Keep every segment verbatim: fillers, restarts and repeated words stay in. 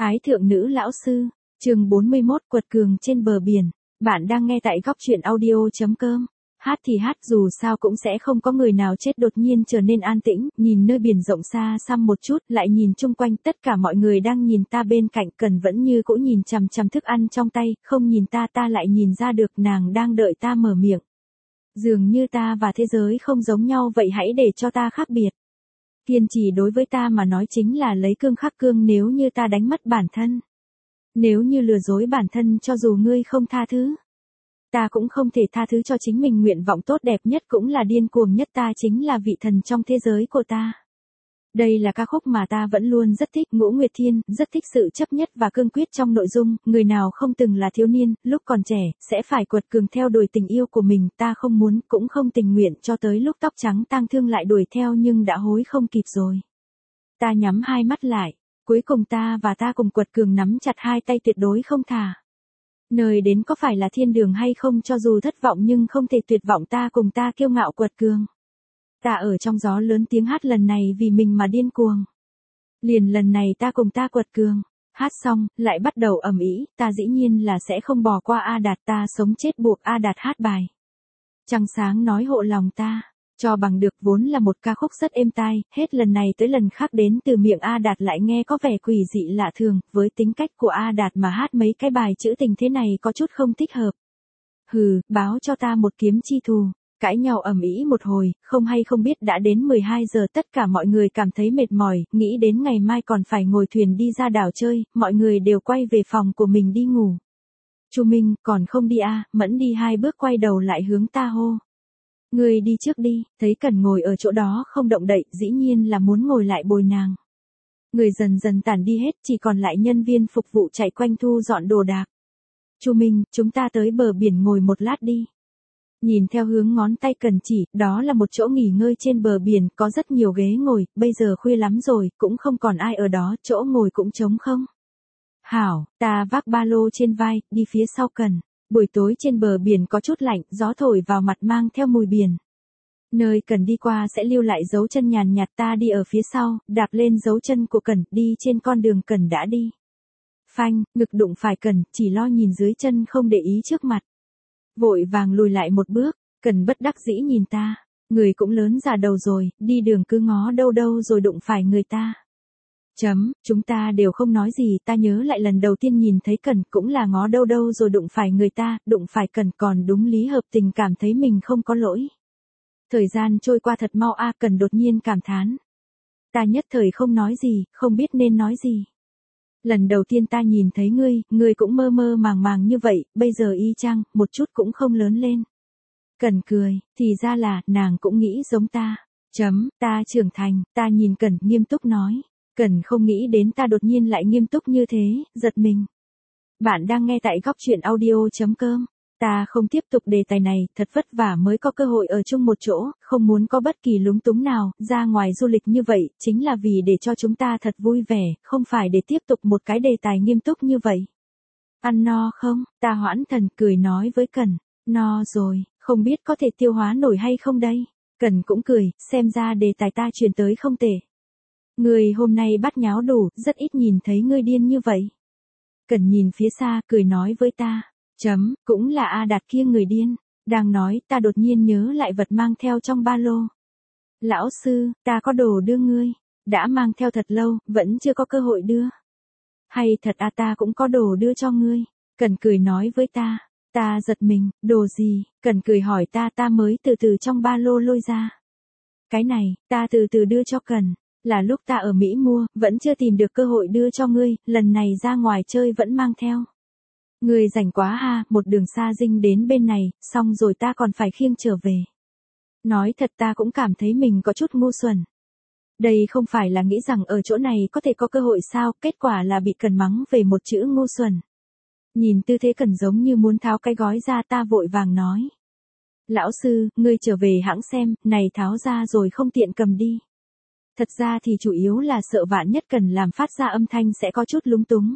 Ái thượng nữ lão sư, chương bốn mươi mốt quật cường trên bờ biển. Bạn đang nghe tại góc truyện audio chấm com. Hát thì hát, dù sao cũng sẽ không có người nào chết đột nhiên trở nên an tĩnh, nhìn nơi biển rộng xa xăm một chút, lại nhìn chung quanh tất cả mọi người đang nhìn ta bên cạnh, Cần vẫn như cũ nhìn chằm chằm thức ăn trong tay, không nhìn ta ta lại nhìn ra được nàng đang đợi ta mở miệng. Dường như ta và thế giới không giống nhau vậy, hãy để cho ta khác biệt. Kiên trì đối với ta mà nói chính là lấy cương khắc cương, nếu như ta đánh mất bản thân. Nếu như lừa dối bản thân, cho dù ngươi không tha thứ, ta cũng không thể tha thứ cho chính mình. Nguyện vọng tốt đẹp nhất cũng là điên cuồng nhất, ta chính là vị thần trong thế giới của ta. Đây là ca khúc mà ta vẫn luôn rất thích. Ngũ Nguyệt Thiên rất thích sự chấp nhất và cương quyết trong nội dung. Người nào không từng là thiếu niên, lúc còn trẻ, sẽ phải quật cường theo đuổi tình yêu của mình. Ta không muốn, cũng không tình nguyện, cho tới lúc tóc trắng tang thương lại đuổi theo, nhưng đã hối không kịp rồi. Ta nhắm hai mắt lại. Cuối cùng ta và ta cùng quật cường nắm chặt hai tay, tuyệt đối không thả. Nơi đến có phải là thiên đường hay không, cho dù thất vọng nhưng không thể tuyệt vọng, ta cùng ta kiêu ngạo quật cường. Ta ở trong gió lớn tiếng hát, lần này vì mình mà điên cuồng. Liền lần này ta cùng ta quật cường. Hát xong, lại bắt đầu ầm ĩ, ta dĩ nhiên là sẽ không bỏ qua A Đạt, ta sống chết buộc A Đạt hát bài. Trăng sáng nói hộ lòng ta, cho bằng được, vốn là một ca khúc rất êm tai, hết lần này tới lần khác đến từ miệng A Đạt lại nghe có vẻ quỷ dị lạ thường, với tính cách của A Đạt mà hát mấy cái bài trữ tình thế này có chút không thích hợp. Hừ, báo cho ta một kiếm chi thù. Cãi nhau ầm ĩ một hồi, không hay không biết đã đến mười hai giờ, tất cả mọi người cảm thấy mệt mỏi, nghĩ đến ngày mai còn phải ngồi thuyền đi ra đảo chơi, mọi người đều quay về phòng của mình đi ngủ. Chu Minh, còn không đi à? Mẫn đi hai bước quay đầu lại hướng ta hô. Người đi trước đi, thấy Cần ngồi ở chỗ đó không động đậy, dĩ nhiên là muốn ngồi lại bồi nàng. Người dần dần tản đi hết, chỉ còn lại nhân viên phục vụ chạy quanh thu dọn đồ đạc. Chu Minh, chúng ta tới bờ biển ngồi một lát đi. Nhìn theo hướng ngón tay Cần chỉ, đó là một chỗ nghỉ ngơi trên bờ biển, có rất nhiều ghế ngồi, bây giờ khuya lắm rồi, cũng không còn ai ở đó, chỗ ngồi cũng trống không. Hảo, ta vác ba lô trên vai, đi phía sau Cần. Buổi tối trên bờ biển có chút lạnh, gió thổi vào mặt mang theo mùi biển. Nơi Cần đi qua sẽ lưu lại dấu chân nhàn nhạt, ta đi ở phía sau, đạp lên dấu chân của Cần, đi trên con đường Cần đã đi. Phanh, ngực đụng phải Cần, chỉ lo nhìn dưới chân không để ý trước mặt. Vội vàng lùi lại một bước, Cần bất đắc dĩ nhìn ta, người cũng lớn già đầu rồi, đi đường cứ ngó đâu đâu rồi đụng phải người ta. Chấm, chúng ta đều không nói gì, ta nhớ lại lần đầu tiên nhìn thấy Cần cũng là ngó đâu đâu rồi đụng phải người ta, đụng phải Cần còn đúng lý hợp tình, cảm thấy mình không có lỗi. Thời gian trôi qua thật mau a, Cần đột nhiên cảm thán. Ta nhất thời không nói gì, không biết nên nói gì. Lần đầu tiên ta nhìn thấy ngươi, ngươi cũng mơ mơ màng màng như vậy, bây giờ y chang, một chút cũng không lớn lên. Cần cười, thì ra là, nàng cũng nghĩ giống ta. Chấm, ta trưởng thành, ta nhìn Cần, nghiêm túc nói. Cần không nghĩ đến ta đột nhiên lại nghiêm túc như thế, giật mình. Bạn đang nghe tại góc truyện audio chấm com. Ta không tiếp tục đề tài này, thật vất vả mới có cơ hội ở chung một chỗ, không muốn có bất kỳ lúng túng nào, ra ngoài du lịch như vậy, chính là vì để cho chúng ta thật vui vẻ, không phải để tiếp tục một cái đề tài nghiêm túc như vậy. Ăn no không? Ta hoãn thần cười nói với Cần, no rồi, không biết có thể tiêu hóa nổi hay không đây? Cần cũng cười, xem ra đề tài ta truyền tới không tệ. Người hôm nay bắt nháo đủ, rất ít nhìn thấy ngươi điên như vậy. Cần nhìn phía xa, cười nói với ta. Chấm, cũng là A Đạt kia người điên. Đang nói, ta đột nhiên nhớ lại vật mang theo trong ba lô. Lão sư, ta có đồ đưa ngươi. Đã mang theo thật lâu, vẫn chưa có cơ hội đưa. Hay thật à, ta cũng có đồ đưa cho ngươi. Cần cười nói với ta. Ta giật mình, đồ gì? Cần cười hỏi ta, ta mới từ từ trong ba lô lôi ra. Cái này, ta từ từ đưa cho Cần. Là lúc ta ở Mỹ mua, vẫn chưa tìm được cơ hội đưa cho ngươi, lần này ra ngoài chơi vẫn mang theo. Ngươi rảnh quá ha, một đường xa dinh đến bên này, xong rồi ta còn phải khiêng trở về. Nói thật ta cũng cảm thấy mình có chút ngu xuẩn. Đây không phải là nghĩ rằng ở chỗ này có thể có cơ hội sao, kết quả là bị Cần mắng về một chữ ngu xuẩn. Nhìn tư thế Cần giống như muốn tháo cái gói ra, ta vội vàng nói. Lão sư, ngươi trở về hãng xem, này tháo ra rồi không tiện cầm đi. Thật ra thì chủ yếu là sợ vạn nhất Cần làm phát ra âm thanh sẽ có chút lúng túng.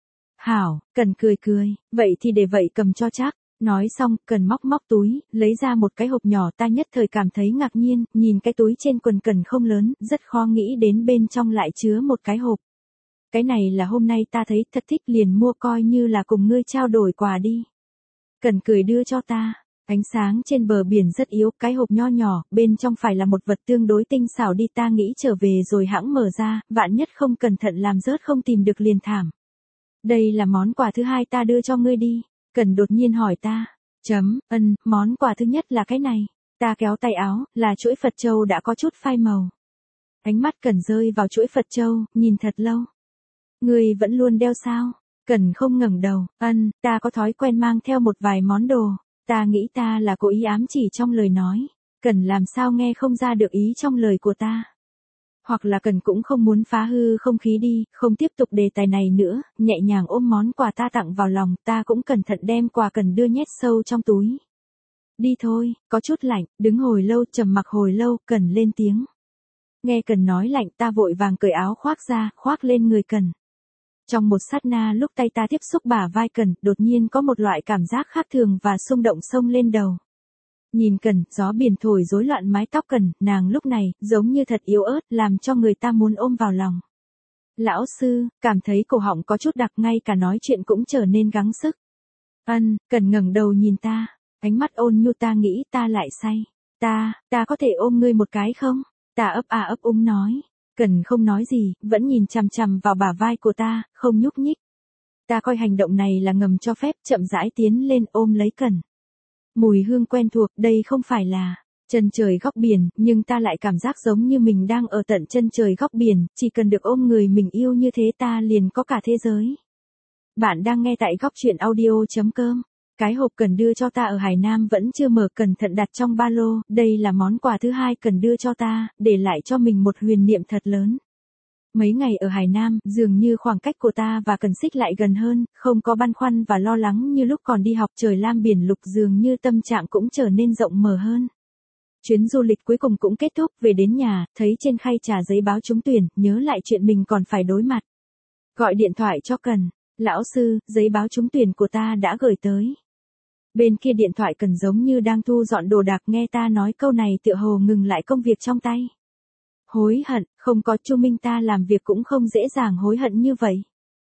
Hảo, Cần cười cười, vậy thì để vậy cầm cho chắc. Nói xong, Cần móc móc túi, lấy ra một cái hộp nhỏ, ta nhất thời cảm thấy ngạc nhiên, nhìn cái túi trên quần Cần không lớn, rất khó nghĩ đến bên trong lại chứa một cái hộp. cái này là hôm nay ta thấy thật thích liền mua coi như là cùng ngươi trao đổi quà đi. Cần cười đưa cho ta. Ánh sáng trên bờ biển rất yếu, cái hộp nho nhỏ, bên trong phải là một vật tương đối tinh xảo đi, ta nghĩ trở về rồi hãng mở ra, vạn nhất không cẩn thận làm rớt không tìm được liền thảm. Đây là món quà thứ hai ta đưa cho ngươi đi. Cần đột nhiên hỏi ta. Chấm, ân, món quà thứ nhất là cái này. Ta kéo tay áo, là chuỗi Phật châu đã có chút phai màu. Ánh mắt Cần rơi vào chuỗi Phật châu, nhìn thật lâu. Ngươi vẫn luôn đeo sao? Cần không ngẩng đầu, ân, ta có thói quen mang theo một vài món đồ. Ta nghĩ ta là cố ý ám chỉ trong lời nói. Cần làm sao nghe không ra được ý trong lời của ta. Hoặc là Cần cũng không muốn phá hư không khí đi, không tiếp tục đề tài này nữa, nhẹ nhàng ôm món quà ta tặng vào lòng, ta cũng cẩn thận đem quà Cần đưa nhét sâu trong túi. Đi thôi, có chút lạnh, đứng hồi lâu, trầm mặc hồi lâu, Cần lên tiếng. Nghe Cần nói lạnh, ta vội vàng cởi áo khoác ra, khoác lên người Cần. Trong một sát na lúc tay ta tiếp xúc bả vai Cần, đột nhiên có một loại cảm giác khác thường và xung động xông lên đầu. Nhìn Cần, gió biển thổi rối loạn mái tóc Cần, nàng lúc này, giống như thật yếu ớt, làm cho người ta muốn ôm vào lòng. Lão sư, cảm thấy cổ họng có chút đặc, ngay cả nói chuyện cũng trở nên gắng sức. Ân, Cần ngẩng đầu nhìn ta, ánh mắt ôn nhu, ta nghĩ ta lại say. Ta, ta có thể ôm ngươi một cái không? Ta ấp a ấp úng nói. Cần không nói gì, vẫn nhìn chằm chằm vào bả vai của ta, không nhúc nhích. Ta coi hành động này là ngầm cho phép, chậm rãi tiến lên ôm lấy Cần. Mùi hương quen thuộc, đây không phải là chân trời góc biển, nhưng ta lại cảm giác giống như mình đang ở tận chân trời góc biển, chỉ cần được ôm người mình yêu như thế ta liền có cả thế giới. Bạn đang nghe tại góc truyện audio chấm com. Cái hộp Cần đưa cho ta ở Hải Nam vẫn chưa mở, cẩn thận đặt trong ba lô, đây là món quà thứ hai Cần đưa cho ta, để lại cho mình một huyền niệm thật lớn. Mấy ngày ở Hải Nam, dường như khoảng cách của ta và Cần xích lại gần hơn, không có băn khoăn và lo lắng như lúc còn đi học, trời lam biển lục, dường như tâm trạng cũng trở nên rộng mở hơn. Chuyến du lịch cuối cùng cũng kết thúc, về đến nhà, thấy trên khay trà giấy báo trúng tuyển, nhớ lại chuyện mình còn phải đối mặt. Gọi điện thoại cho Cần. Lão sư, giấy báo trúng tuyển của ta đã gửi tới. Bên kia điện thoại Cần giống như đang thu dọn đồ đạc, nghe ta nói câu này tựa hồ ngừng lại công việc trong tay. Hối hận, không có Chu Minh ta làm việc cũng không dễ dàng hối hận như vậy.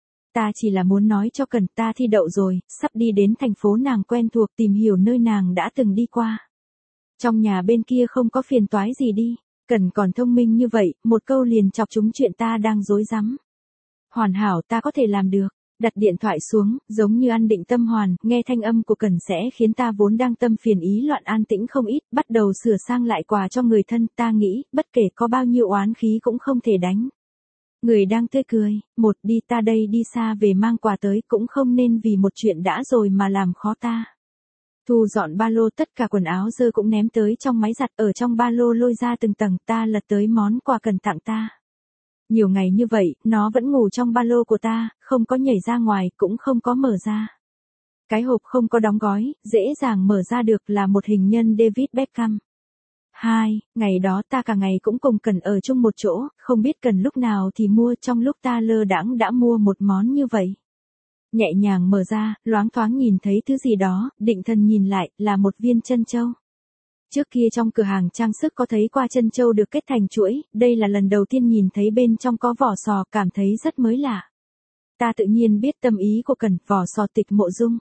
Ta chỉ là muốn nói cho Cần ta thi đậu rồi, sắp đi đến thành phố nàng quen thuộc, tìm hiểu nơi nàng đã từng đi qua. Trong nhà bên kia không có phiền toái gì đi, Cần còn thông minh như vậy, một câu liền chọc trúng chuyện ta đang rối rắm. Hoàn hảo, ta có thể làm được. Đặt điện thoại xuống, giống như an định tâm hoàn, nghe thanh âm của Cần sẽ khiến ta vốn đang tâm phiền ý loạn an tĩnh không ít, bắt đầu sửa sang lại quà cho người thân, ta nghĩ, bất kể có bao nhiêu oán khí cũng không thể đánh. Người đang tươi cười, một đi ta đây đi xa về mang quà tới, cũng không nên vì một chuyện đã rồi mà làm khó ta. Thu dọn ba lô, tất cả quần áo dơ cũng ném tới trong máy giặt, ở trong ba lô lôi ra từng tầng, ta lật tới món quà Cần tặng ta. Nhiều ngày như vậy, nó vẫn ngủ trong ba lô của ta, không có nhảy ra ngoài, cũng không có mở ra. Cái hộp không có đóng gói, dễ dàng mở ra được, là một hình nhân David Beckham. Hai, ngày đó ta cả ngày cũng cùng Cần ở chung một chỗ, không biết Cần lúc nào thì mua, trong lúc ta lơ đãng đã mua một món như vậy. Nhẹ nhàng mở ra, loáng thoáng nhìn thấy thứ gì đó, định thần nhìn lại, là một viên trân châu. Trước kia trong cửa hàng trang sức có thấy qua trân châu được kết thành chuỗi, đây là lần đầu tiên nhìn thấy bên trong có vỏ sò, cảm thấy rất mới lạ. Ta tự nhiên biết tâm ý của Cần, vỏ sò Tịch Mộ Dung.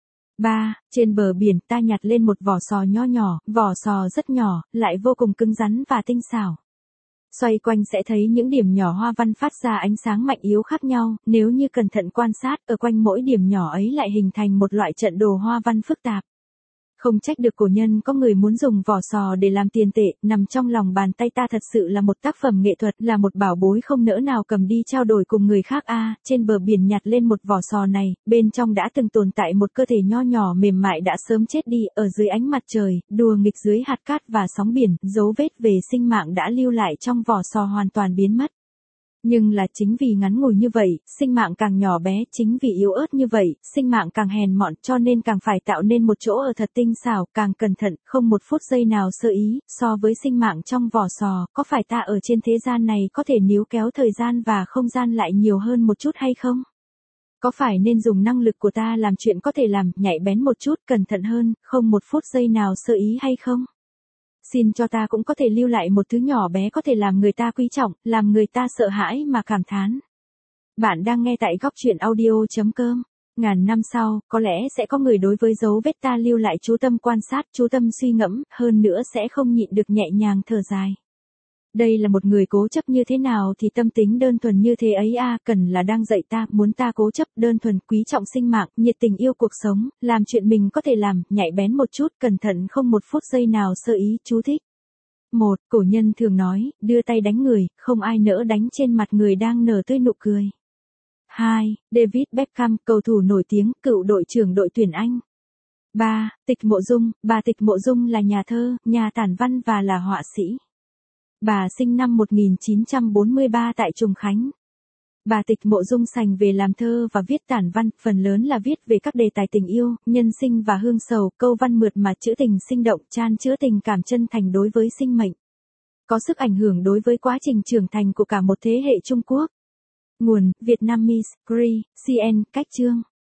Ba, trên bờ biển ta nhặt lên một vỏ sò nho nhỏ, vỏ sò rất nhỏ, lại vô cùng cứng rắn và tinh xảo. Xoay quanh sẽ thấy những điểm nhỏ hoa văn phát ra ánh sáng mạnh yếu khác nhau, nếu như cẩn thận quan sát, ở quanh mỗi điểm nhỏ ấy lại hình thành một loại trận đồ hoa văn phức tạp. Không trách được cổ nhân có người muốn dùng vỏ sò để làm tiền tệ, nằm trong lòng bàn tay ta thật sự là một tác phẩm nghệ thuật, là một bảo bối không nỡ nào cầm đi trao đổi cùng người khác a. À, trên bờ biển nhặt lên một vỏ sò này, bên trong đã từng tồn tại một cơ thể nho nhỏ mềm mại đã sớm chết đi, ở dưới ánh mặt trời, đùa nghịch dưới hạt cát và sóng biển, dấu vết về sinh mạng đã lưu lại trong vỏ sò hoàn toàn biến mất. Nhưng là chính vì ngắn ngủi như vậy, sinh mạng càng nhỏ bé, chính vì yếu ớt như vậy, sinh mạng càng hèn mọn, cho nên càng phải tạo nên một chỗ ở thật tinh xảo, càng cẩn thận, không một phút giây nào sơ ý, so với sinh mạng trong vỏ sò, có phải ta ở trên thế gian này có thể níu kéo thời gian và không gian lại nhiều hơn một chút hay không? Có phải nên dùng năng lực của ta làm chuyện có thể làm, nhạy bén một chút, cẩn thận hơn, không một phút giây nào sơ ý hay không? Xin cho ta cũng có thể lưu lại một thứ nhỏ bé có thể làm người ta quý trọng, làm người ta sợ hãi mà cảm thán. Bạn đang nghe tại góc chuyện audio chấm com. Ngàn năm sau, có lẽ sẽ có người đối với dấu vết ta lưu lại chú tâm quan sát, chú tâm suy ngẫm, hơn nữa sẽ không nhịn được nhẹ nhàng thở dài. Đây là một người cố chấp như thế nào thì tâm tính đơn thuần như thế ấy a, cần là đang dạy ta, muốn ta cố chấp, đơn thuần, quý trọng sinh mạng, nhiệt tình yêu cuộc sống, làm chuyện mình có thể làm, nhạy bén một chút, cẩn thận không một phút giây nào sơ ý, chú thích. Một, cổ nhân thường nói, đưa tay đánh người, không ai nỡ đánh trên mặt người đang nở tươi nụ cười. Hai, David Beckham, cầu thủ nổi tiếng, cựu đội trưởng đội tuyển Anh. Ba, Tịch Mộ Dung, bà Tịch Mộ Dung là nhà thơ, nhà tản văn và là họa sĩ. Bà sinh năm một nghìn chín trăm bốn mươi ba tại Trùng Khánh. Bà Tịch Mộ Dung sành về làm thơ và viết tản văn, phần lớn là viết về các đề tài tình yêu, nhân sinh và hương sầu, câu văn mượt mà trữ tình sinh động, chan chứa tình cảm chân thành đối với sinh mệnh. Có sức ảnh hưởng đối với quá trình trưởng thành của cả một thế hệ Trung Quốc. Nguồn: Vietnamese, Cree, xê en, cách chương.